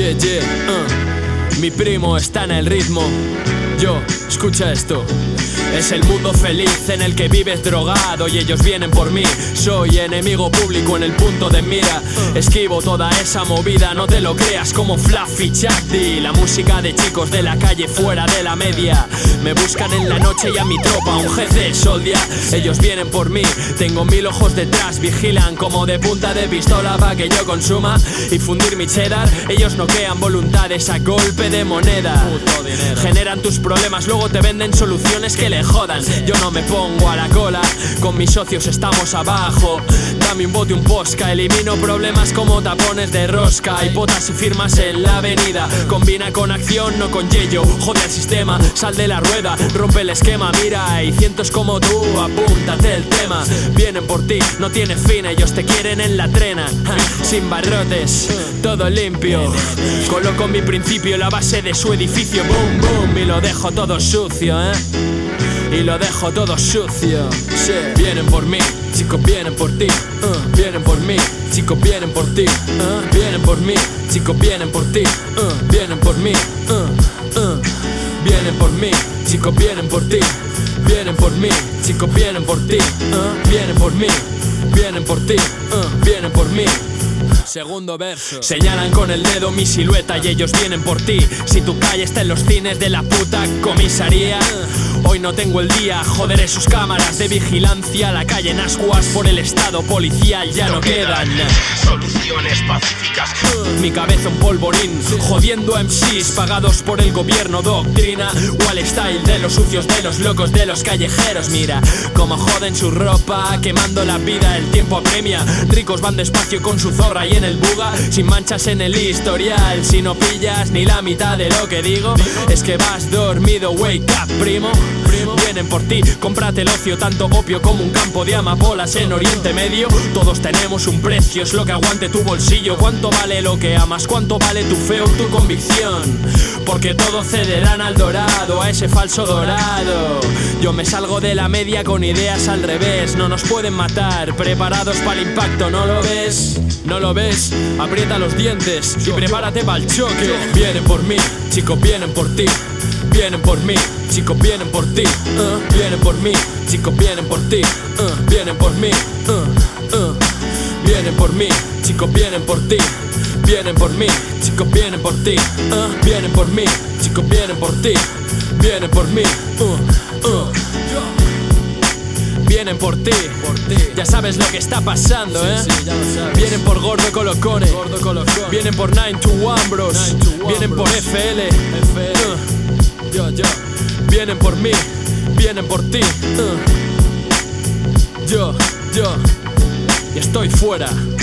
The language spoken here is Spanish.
Mi primo está en el ritmo. Yo, escucha esto. Es el mundo feliz en el que vives drogado y ellos vienen por mí. Soy enemigo público en el punto de mira. Esquivo toda esa movida, no te lo creas, como Fluffy Chaddy. La música de chicos de la calle fuera de la media. Me buscan en la noche y a mi tropa, un GC Soldia. Ellos vienen por mí, tengo 1000 ojos detrás. Vigilan como de punta de pistola pa' que yo consuma y fundir mi cheddar. Ellos noquean voluntades a golpe de moneda. Generan tus problemas, luego te venden soluciones que le jodan. Yo no me pongo a la cola, con mis socios estamos abajo. Dame un bote, un posca, elimino problemas como tapones de rosca. Hay potas y firmas en la avenida. Combina con acción, no con yello. Jode al sistema, sal de la rueda, rompe el esquema. Mira, hay cientos como tú, apúntate el tema. Vienen por ti, no tiene fin, ellos te quieren en la trena. Sin barrotes, todo limpio. Coloco mi principio, la base de su edificio. Boom, boom, y lo dejo todo sucio, y lo dejo todo sucio. Sí. Vienen por mí, chicos, vienen por ti. Vienen por mí, chicos, vienen por ti. Vienen por mí, chicos, vienen por ti. Vienen por mí. Vienen por mí, chicos, vienen por ti. Vienen por mí, chicos, vienen por ti. Vienen por mí, vienen por ti. Vienen por mí. Segundo verso. Señalan con el dedo mi silueta y ellos vienen por ti. Si tu calle está en los cines de la puta comisaría, hoy no tengo el día, joderé sus cámaras de vigilancia. La calle en ascuas por el estado policial ya no quedan soluciones pacíficas. Mi cabeza un polvorín, jodiendo a MCs pagados por el gobierno. Doctrina, Wall Style de los sucios, de los locos, de los callejeros. Mira cómo joden su ropa, quemando la vida, el tiempo apremia. Ricos van despacio con su zorra y en el buga, sin manchas en el historial. Si no pillas ni la mitad de lo que digo, es que vas dormido, wake up, primo. Vienen por ti, cómprate el ocio, tanto opio como un campo de amapolas en Oriente Medio. Todos tenemos un precio, es lo que aguante tu bolsillo. ¿Cuánto vale lo que amas? ¿Cuánto vale tu fe o tu convicción? Porque todos cederán al dorado, a ese falso dorado. Yo me salgo de la media con ideas al revés. No nos pueden matar, preparados para el impacto, ¿no lo ves? ¿No lo ves? Aprieta los dientes y prepárate para el choque. Vienen por mí, chicos, vienen por ti. Vienen por mí, chicos, vienen por ti. Vienen por mí, chicos, vienen por ti. Vienen por mí. Vienen por mí, chicos, vienen por ti. Vienen por mí, chicos, vienen por ti. Vienen por mí, chicos, vienen por ti. Vienen por mí. Vienen por ti. Ya sabes lo que está pasando, Sí, ya lo sabes. Vienen por Gordo Colocone. Gordo Colocone. Vienen por 921 Bros. 921 Vienen por Bros. FL. Yo. Vienen por mí, vienen por ti. Yo. Y estoy fuera.